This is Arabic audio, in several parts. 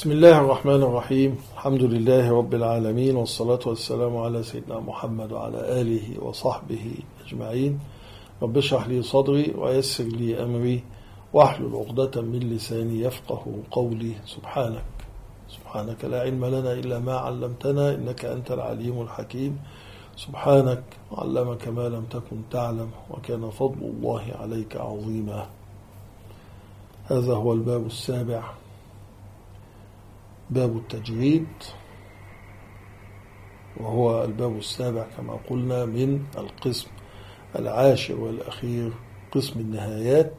بسم الله الرحمن الرحيم. الحمد لله رب العالمين، والصلاة والسلام على سيدنا محمد وعلى آله وصحبه أجمعين. رب اشرح لي صدري ويسر لي أمري واحلل عقدة من لساني يفقه قولي. سبحانك لا علم لنا إلا ما علمتنا إنك أنت العليم الحكيم. سبحانك علمك ما لم تكن تعلم وكان فضل الله عليك عظيما. هذا هو الباب السابع، باب التجريد، وهو الباب السابع كما قلنا من القسم العاشر والأخير، قسم النهايات.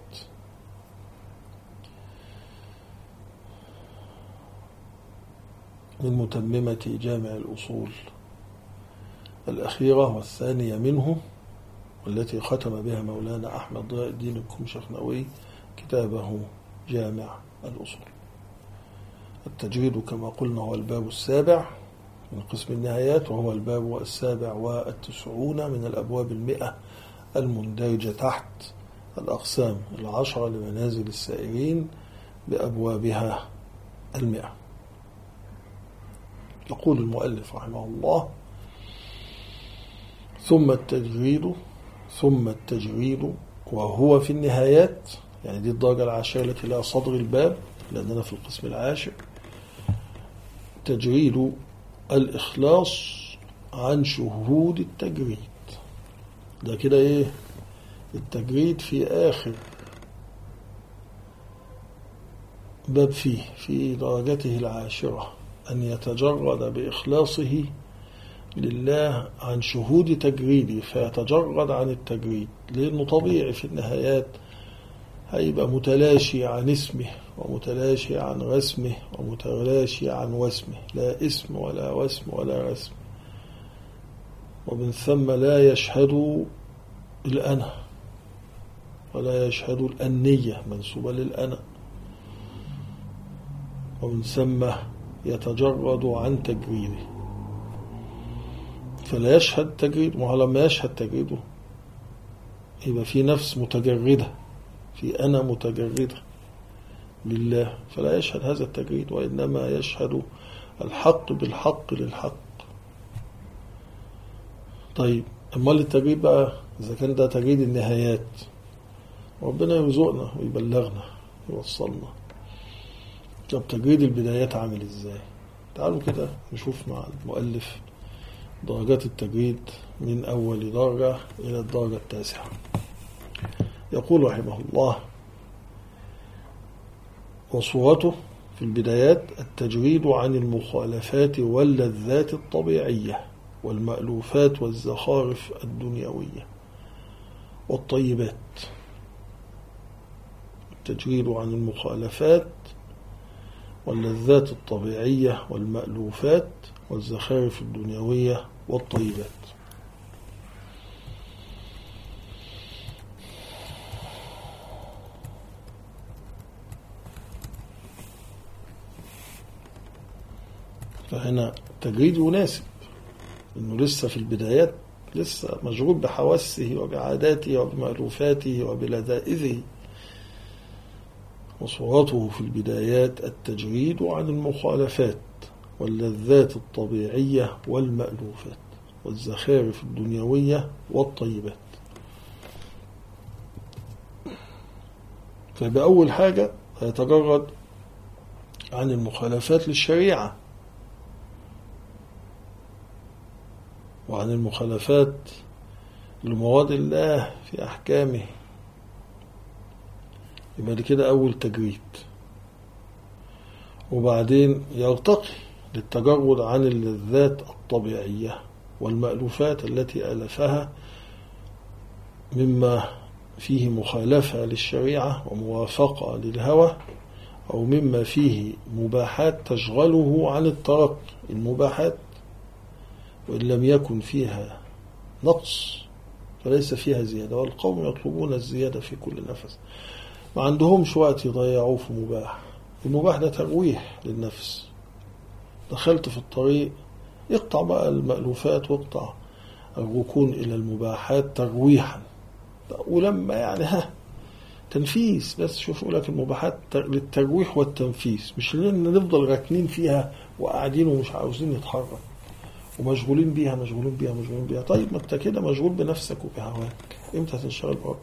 من متممة جامع الأصول الأخيرة والثانية منه، والتي ختم بها مولانا أحمد ضياء الدين الكمشخنوي كتابه جامع الأصول. التجريد كما قلنا هو الباب السابع من قسم النهايات، وهو الباب السابع والتسعون من الأبواب 100 المندرجة تحت الأقسام 10 لمنازل السائرين بأبوابها 100. يقول المؤلف رحمه الله: ثم التجريد وهو في النهايات، يعني دي الدرجة العاشرة التي لها صدر الباب لأننا في القسم العاشر. تجريد الإخلاص عن شهود التجريد، ده كده إيه التجريد في آخر باب في درجته العاشرة، أن يتجرد بإخلاصه لله عن شهود تجريده، فيتجرد عن التجريد، لأنه طبيعي في النهايات هيبقى متلاشي عن اسمه ومتلاشي عن رسمه ومتلاشي عن وسمه، لا اسم ولا وسم ولا رسم، ومن ثم لا يشهد الأنا ولا يشهد الأنية منسوبة للأنا، ومن ثم يتجرد عن تجريده، فلا يشهد تجريد. ولما يشهد تجريده يبقى في نفس متجردة، في أنا متجردة لله، فلا يشهد هذا التجريد، وإنما يشهد الحق بالحق للحق. طيب أمال التجريد بقى إذا كان ده تجريد النهايات، ربنا يرزقنا ويبلغنا يوصلنا. طب تجريد البدايات عامل إزاي؟ تعالوا كده نشوف مع المؤلف درجات التجريد من أول درجة إلى الدرجة 9. يقول رحمه الله: وصورته في البدايات التجريد عن المخالفات واللذات الطبيعية والمألوفات والزخارف الدنيوية والطيبات. التجريد عن المخالفات واللذات الطبيعية والمألوفات والزخارف الدنيوية والطيبات. فهنا تجريد يناسب، إنه لسه في البدايات، لسه مشغول بحواسه وبعاداته وبمألوفاته وبلذائذه. وصورته في البدايات التجريد عن المخالفات واللذات الطبيعية والمألوفات والزخارف الدنيوية والطيبات. فبأول حاجة يتجرد عن المخالفات للشريعة وعن المخالفات لمراد الله في أحكامه، يبقى دي كده أول تجريد. وبعدين يرتقي للتجرد عن اللذات الطبيعية والمألوفات التي ألفها مما فيه مخالفة للشريعة وموافقة للهوى، أو مما فيه مباحات تشغله عن الترك. المباحات وإن لم يكن فيها نقص فليس فيها زيادة، والقوم يطلبون الزيادة في كل نفس، ما عندهمش وقت يضيعوه في مباح. المباح ده ترويح للنفس، دخلت في الطريق اقطع بقى المألوفات واقطع الركون إلى المباحات ترويحا، ولما يعني تنفيس بس. شوفوا لك المباحات للترويح والتنفيس، مش لأن نفضل راكنين فيها وقاعدين ومش عاوزين نتحرك ومشغولين بيها مشغولين بيها مشغولين بيها. طيب ما انت كده مشغول بنفسك وبهواك، امتى تنشغل بربك؟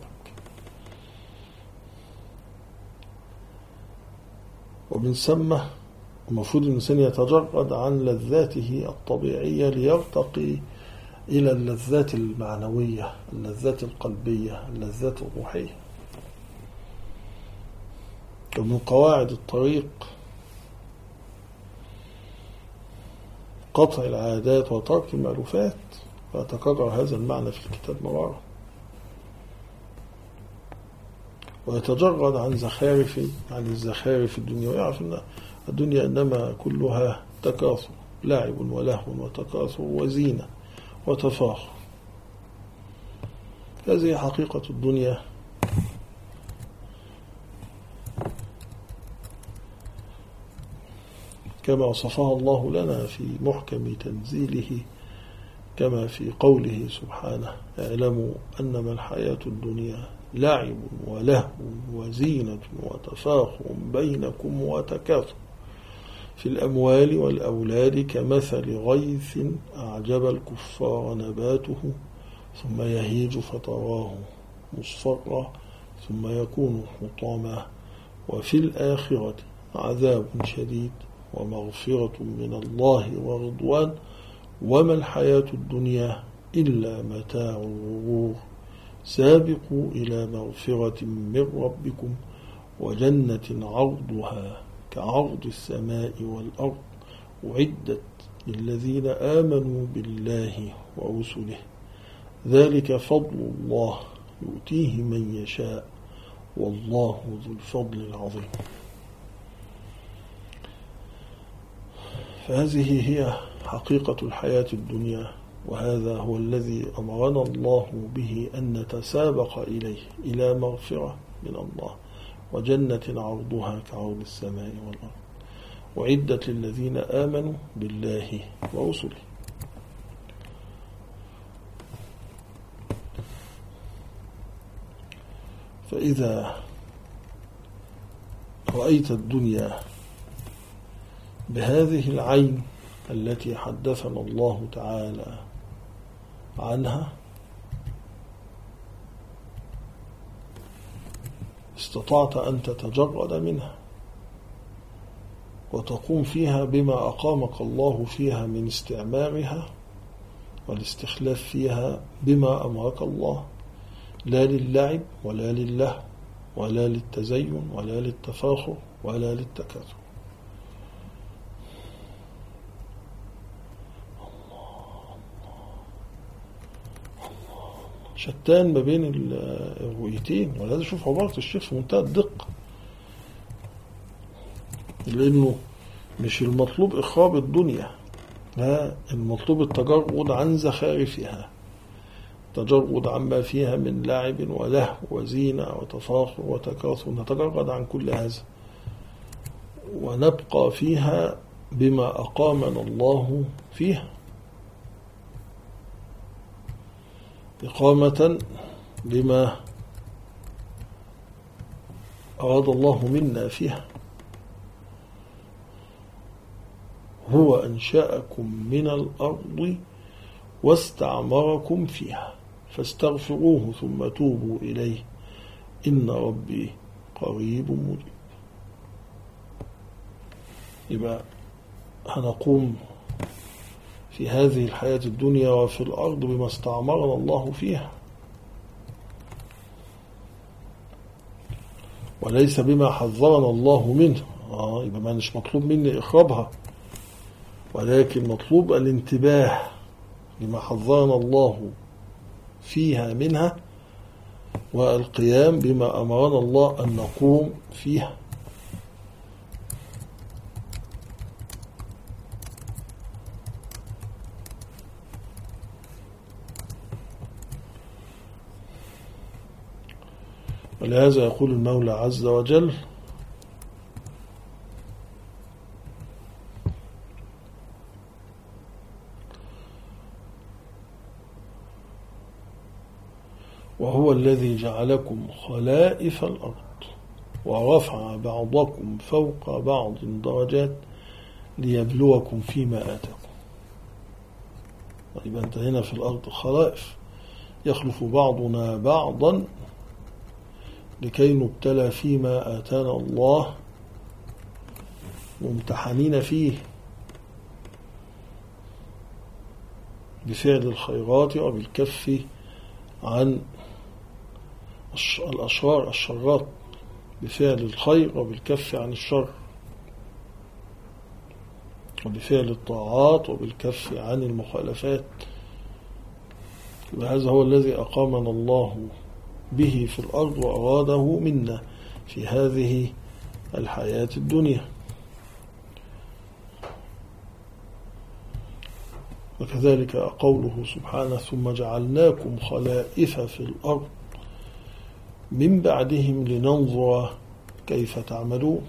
ومن ثم المفروض الإنسان يتجرد عن لذاته الطبيعية ليرتقي إلى اللذات المعنوية، اللذات القلبية، اللذات الروحية. ومن قواعد الطريق قطع العادات وترك المألوفات، ويتكرر هذا المعنى في الكتاب مرارا. ويتجرد عن الزخارف الدنيا، ويعرف أن الدنيا إنما كلها تكاثر، لعب ولهو وتكاثر وزينة وتفاخر. هذه حقيقة الدنيا، كما وصفها الله لنا في محكم تنزيله، كما في قوله سبحانه: اعلموا أنما الحياة الدنيا لعب ولهو وزينة وتفاخر بينكم وتكاثر في الأموال والأولاد كمثل غيث أعجب الكفار نباته ثم يهيج فتراه مصفرا ثم يكون حطاما وفي الآخرة عذاب شديد ومغفرة من الله ورضوان وما الحياة الدنيا إلا متاع الغرور سابقوا إلى مغفرة من ربكم وجنة عرضها كعرض السماء والأرض أعدت للذين آمنوا بالله ورسله ذلك فضل الله يؤتيه من يشاء والله ذو الفضل العظيم. فهذه هي حقيقة الحياة الدنيا، وهذا هو الذي أمرنا الله به أن نتسابق إليه، إلى مغفرة من الله وجنة عرضها كعرض السماء والأرض أعدت للذين آمنوا بالله ورسله. فإذا رأيت الدنيا بهذه العين التي حدثنا الله تعالى عنها استطعت أن تتجرد منها وتقوم فيها بما أقامك الله فيها من استعمارها والاستخلاف فيها بما أمرك الله، لا للعب ولا للهو ولا للتزين ولا للتفاخر ولا للتكاثر. شتان ما بين الرؤيتين، ولازم نشوف عبارة الشيخ في منتهى الدقة، لأنه مش المطلوب إخراب الدنيا، لا، المطلوب التجرد عن زخارفها، تجرد عما فيها من لعب ولهو وزينة وتفاخر وتكاثر، نتجرد عن كل هذا ونبقى فيها بما أقامنا الله فيها إقامة بما أراد الله منا فيها. هو أنشأكم من الأرض واستعمركم فيها فاستغفروه ثم توبوا إليه إن ربي قريب مجيب. يبقى هنقوم في هذه الحياة الدنيا وفي الأرض بما استعمرنا الله فيها، وليس بما حذرنا الله منه. يبقى ما مش مطلوب مني إخرابها، ولكن مطلوب الانتباه لما حذرنا الله فيها منها والقيام بما أمرنا الله أن نقوم فيها. ولهذا يقول المولى عز وجل: وهو الذي جعلكم خلائف الأرض ورفع بعضكم فوق بعض درجات ليبلوكم فيما آتاكم. يبقى أنت هنا في الأرض خلائف، يخلف بعضنا بعضا لكي نبتلى فيما آتانا الله، ممتحنين فيه بفعل الخيرات وبالكف عن الشرات، بفعل الخير وبالكف عن الشر، وبفعل الطاعات وبالكف عن المخالفات. وهذا هو الذي أقامنا الله به في الأرض وأراده منا في هذه الحياة الدنيا. وكذلك قوله سبحانه: ثم جعلناكم خلائف في الأرض من بعدهم لننظر كيف تعملون.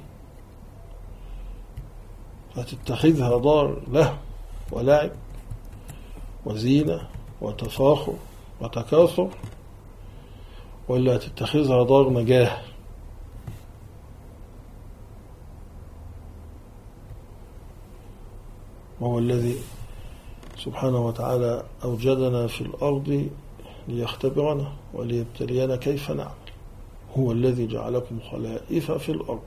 فتتخذها دار له ولعب وزينة وتفاخر وتكاثر، ولا تتخذها دار نجاة؟ وهو الذي سبحانه وتعالى أوجدنا في الأرض ليختبرنا وليبتلينا كيف نعمل. هو الذي جعلكم خلائف في الأرض،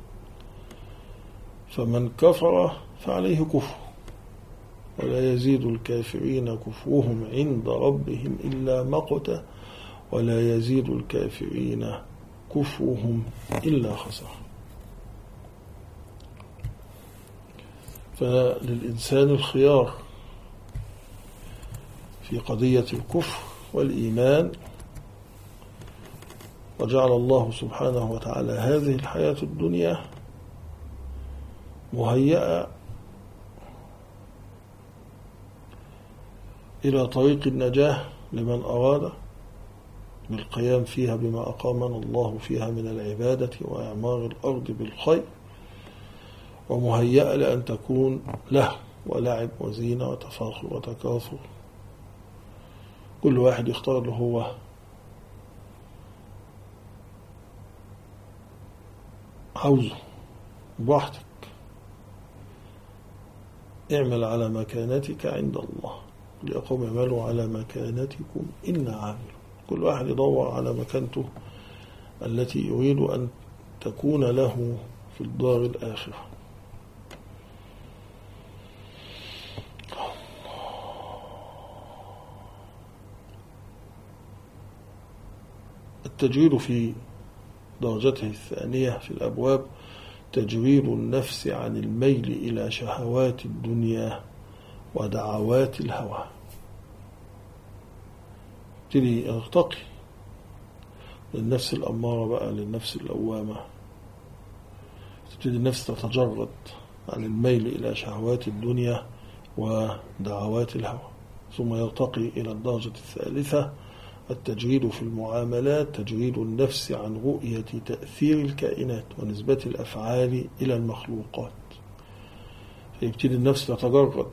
فمن كفر فعليه كفر، ولا يزيد الكافرين كفرهم عند ربهم إلا مقتا، ولا يزيد الكافرين كفرهم إلا خسارة. فللإنسان الخيار في قضية الكفر والإيمان، وجعل الله سبحانه وتعالى هذه الحياة الدنيا مهيئة إلى طريق النجاة لمن أراد بالقيام فيها بما أقامنا الله فيها من العبادة وإعمار الأرض بالخير، ومهيئة لأن تكون له ولعب وزينة وتفاخر وتكاثر. كل واحد يختار له هو عاوزه براحتك. اعمل على مكانتك عند الله، ليقوم اعملوا على مكانتكم إنا عامل. كل واحد يدور على مكانته التي يريد أن تكون له في الدار الآخرة. التجويد في درجته الثانية في الأبواب تجويد النفس عن الميل إلى شهوات الدنيا ودعوات الهوى. تبتدي ارتقي للنفس الأمارة بقى للنفس اللوامة، تبتدي النفس تتجرد عن الميل إلى شهوات الدنيا ودعوات الهوى، ثم يرتقي إلى الدرجة الثالثة التجريد في المعاملات، تجريد النفس عن رؤية تأثير الكائنات ونسبة الأفعال إلى المخلوقات. فيبتدي النفس تتجرد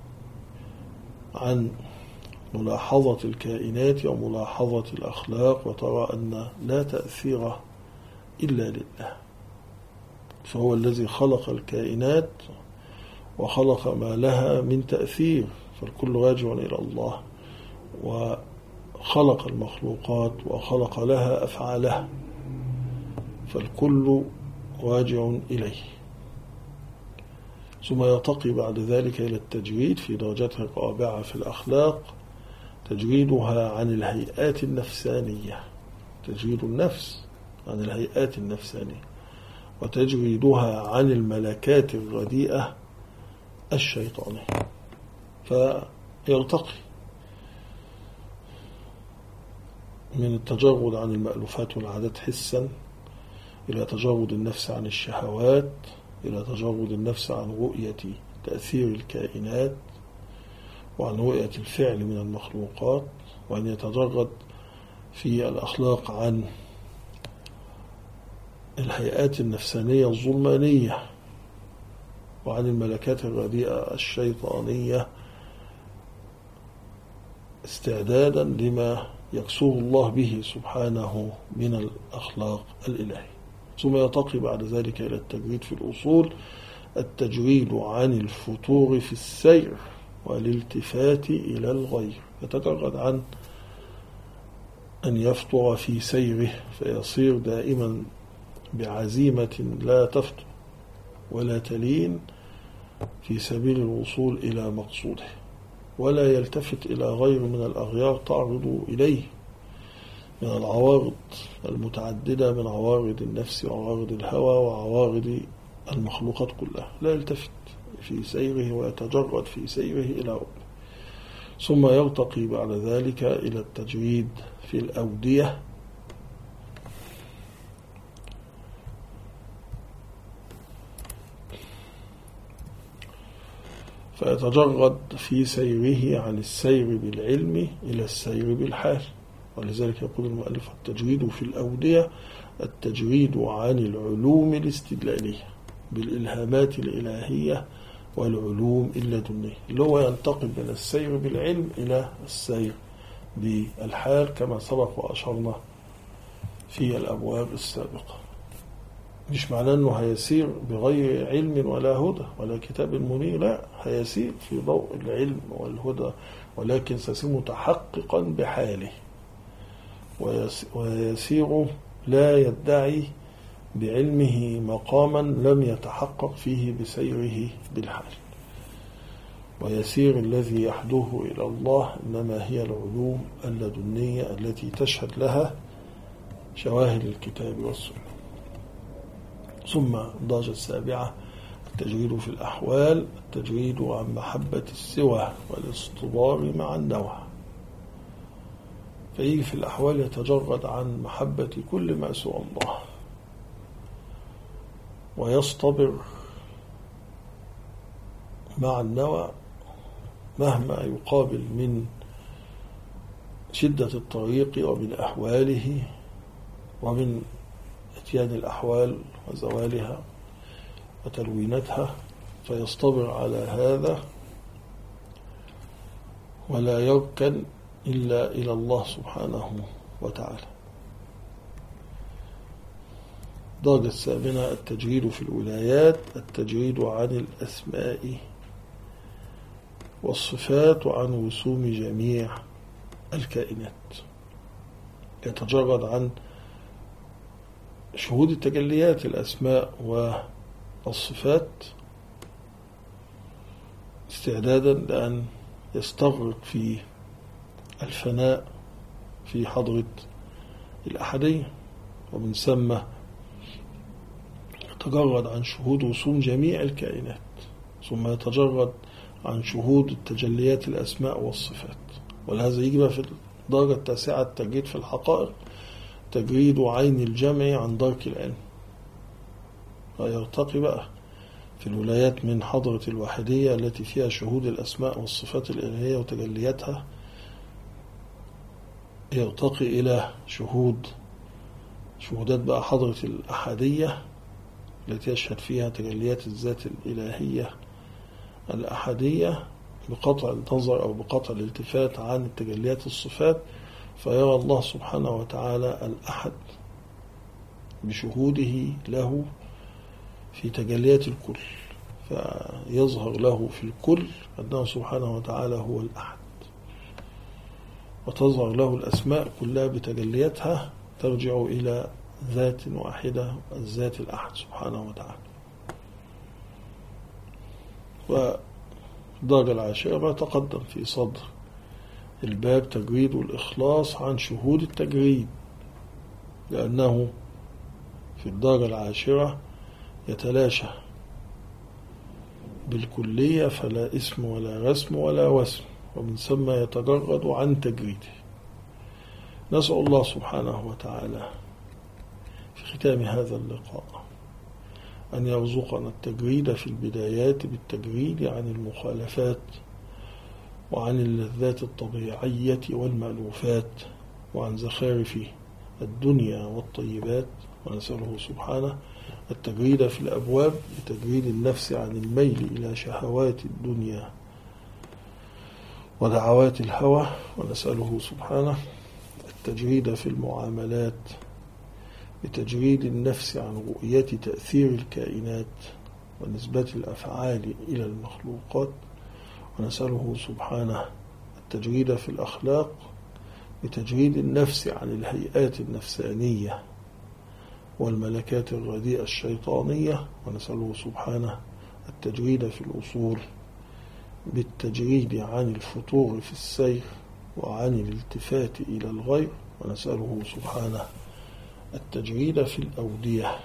عن ملاحظة الكائنات وملاحظة الأخلاق، وترى أن لا تأثير إلا لله. فهو الذي خلق الكائنات وخلق ما لها من تأثير، فالكل راجع إلى الله، وخلق المخلوقات وخلق لها أفعالها، فالكل راجع إليه. ثم يرتقي بعد ذلك إلى التجريد في درجته الرابعة في الأخلاق، تجريدها عن الهيئات النفسانية، تجريد النفس عن الهيئات النفسانية، وتجريدها عن الملكات الرديئة الشيطانية. فيرتقي من التجرد عن المألوفات والعادات حسا إلى تجرد النفس عن الشهوات، إلى تجرد النفس عن رؤية تأثير الكائنات وعن رؤية الفعل من المخلوقات، وأن يتجرد في الأخلاق عن الهيئات النفسانية الظلمانية وعن الملكات الرديئة الشيطانية، استعدادا لما يكسوه الله به سبحانه من الأخلاق الإلهية. ثم يرتقي بعد ذلك إلى التجريد في الأصول، التجريد عن الفتور في السير والالتفات إلى الغير، يتجرد عن أن يفتر في سيره فيصير دائما بعزيمة لا تفتر ولا تلين في سبيل الوصول إلى مقصوده، ولا يلتفت إلى غير من الأغيار تعرض إليه من العوارض المتعددة، من عوارض النفس وعوارض الهوى وعوارض المخلوقات كلها، لا يلتفت في سيره ويتجرد في سيره إلى ربه. ثم يرتقي بعد ذلك إلى التجريد في الأودية، فيتجرد في سيره عن السير بالعلم إلى السير بالحال. ولذلك يقول المؤلف: التجريد في الأودية التجريد عن العلوم الاستدلالية بالإلهامات الإلهية والعلوم اللدنية، اللي هو ينتقل من السير بالعلم إلى السير بالحال كما سبق وأشرنا في الأبواب السابقة. مش معناه أنه هيسير بغير علم ولا هدى ولا كتاب منير، لا، هيسير في ضوء العلم والهدى، ولكن سيسير متحققا بحاله، ويسير لا يدعي بعلمه مقاما لم يتحقق فيه بسيره بالحال. ويسير الذي يحدوه إلى الله إنما هي العلوم اللدنية التي تشهد لها شواهد الكتاب والسنة. ثم الدرجة السابعة التجريد في الأحوال، التجريد عن محبة السوى والاصطبار مع النوى. فيجي في الأحوال يتجرد عن محبة كل ما سوى الله، ويصطبر مع النوى مهما يقابل من شدة الطريق ومن أحواله ومن اتيان الأحوال وزوالها وتلوينتها، فيصطبر على هذا ولا يركن إلا إلى الله سبحانه وتعالى. الدرجة الثامنة التجريد في الولايات، التجريد عن الأسماء والصفات وعن وسوم جميع الكائنات، يتجرد عن شهود التجليات الأسماء والصفات استعدادا لأن يستغرق في الفناء في حضرة الأحدية، ومن ثم يتجرد عن شهود وسوم جميع الكائنات، ثم يتجرد عن شهود التجليات الأسماء والصفات. ولهذا يجي بقى في الدرجة التاسعة التجريد في الحقائق، تجريد عين الجمع عن درك العلم، ويرتقي بقى في الولايات من حضرة الواحدية التي فيها شهود الأسماء والصفات الإلهية وتجلياتها، يرتقي إلى شهودات بقى حضرة الأحدية التي يشهد فيها تجليات الذات الإلهية الأحدية بقطع النظر أو بقطع الالتفات عن التجليات الصفات، فيرى الله سبحانه وتعالى الأحد بشهوده له في تجليات الكل، فيظهر له في الكل أنه سبحانه وتعالى هو الأحد، وتظهر له الأسماء كلها بتجلياتها ترجع إلى ذات واحدة، الذات الأحد سبحانه وتعالى. والدرجة العاشرة ما تقدم في صدر الباب تجريد الإخلاص عن شهود التجريد، لأنه في الدرجة العاشرة يتلاشى بالكلية، فلا اسم ولا رسم ولا وسم، ومن ثم يتجرد عن تجريده. نسأل الله سبحانه وتعالى في ختام هذا اللقاء أن يرزقنا التجريد في البدايات بالتجريد عن المخالفات وعن اللذات الطبيعية والمألوفات وعن زخارف الدنيا والطيبات، ونسأله سبحانه التجريد في الأبواب بتجريد النفس عن الميل إلى شهوات الدنيا ودعوات الهوى، ونسأله سبحانه التجريد في المعاملات بتجريد النفس عن رؤية تأثير الكائنات ونسبة الأفعال إلى المخلوقات، ونسأله سبحانه التجريد في الأخلاق بتجريد النفس عن الهيئات النفسانية والملكات الرديئة الشيطانية، ونسأله سبحانه التجريد في الأصول بالتجريد عن الفتور في السير وعن الالتفات إلى الغير، ونسأله سبحانه التجريد في الأودية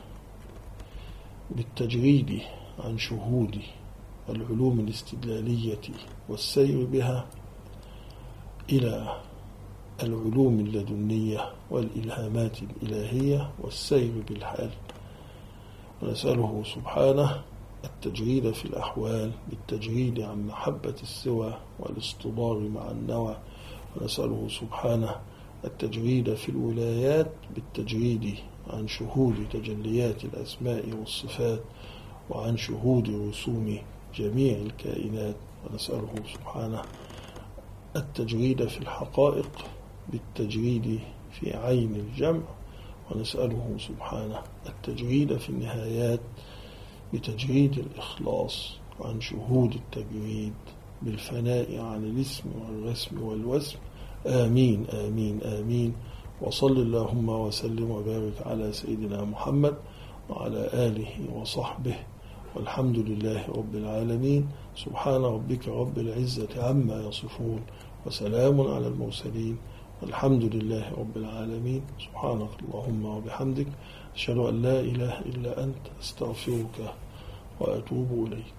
بالتجريد عن شهود العلوم الاستدلالية والسير بها إلى العلوم اللدنية والإلهامات الإلهية والسير بالحال، ونسأله سبحانه التجريد في الأحوال بالتجريد عن محبة السوى والاصطبار مع النوى، ونسأله سبحانه التجريد في الولايات بالتجريد عن شهود تجليات الأسماء والصفات وعن شهود رسوم جميع الكائنات، ونسأله سبحانه التجريد في الحقائق بالتجريد في عين الجمع، ونسأله سبحانه التجريد في النهايات بتجريد الإخلاص عن شهود التجريد بالفناء عن الاسم والرسم والوسم. آمين آمين آمين. وصل اللهم وسلم وبارك على سيدنا محمد وعلى آله وصحبه، والحمد لله رب العالمين. سبحان ربك رب العزة عما يصفون، وسلام على المرسلين، والحمد لله رب العالمين. سبحانك اللهم وبحمدك، أشهد أن لا إله إلا أنت، أستغفرك وأتوب إليك.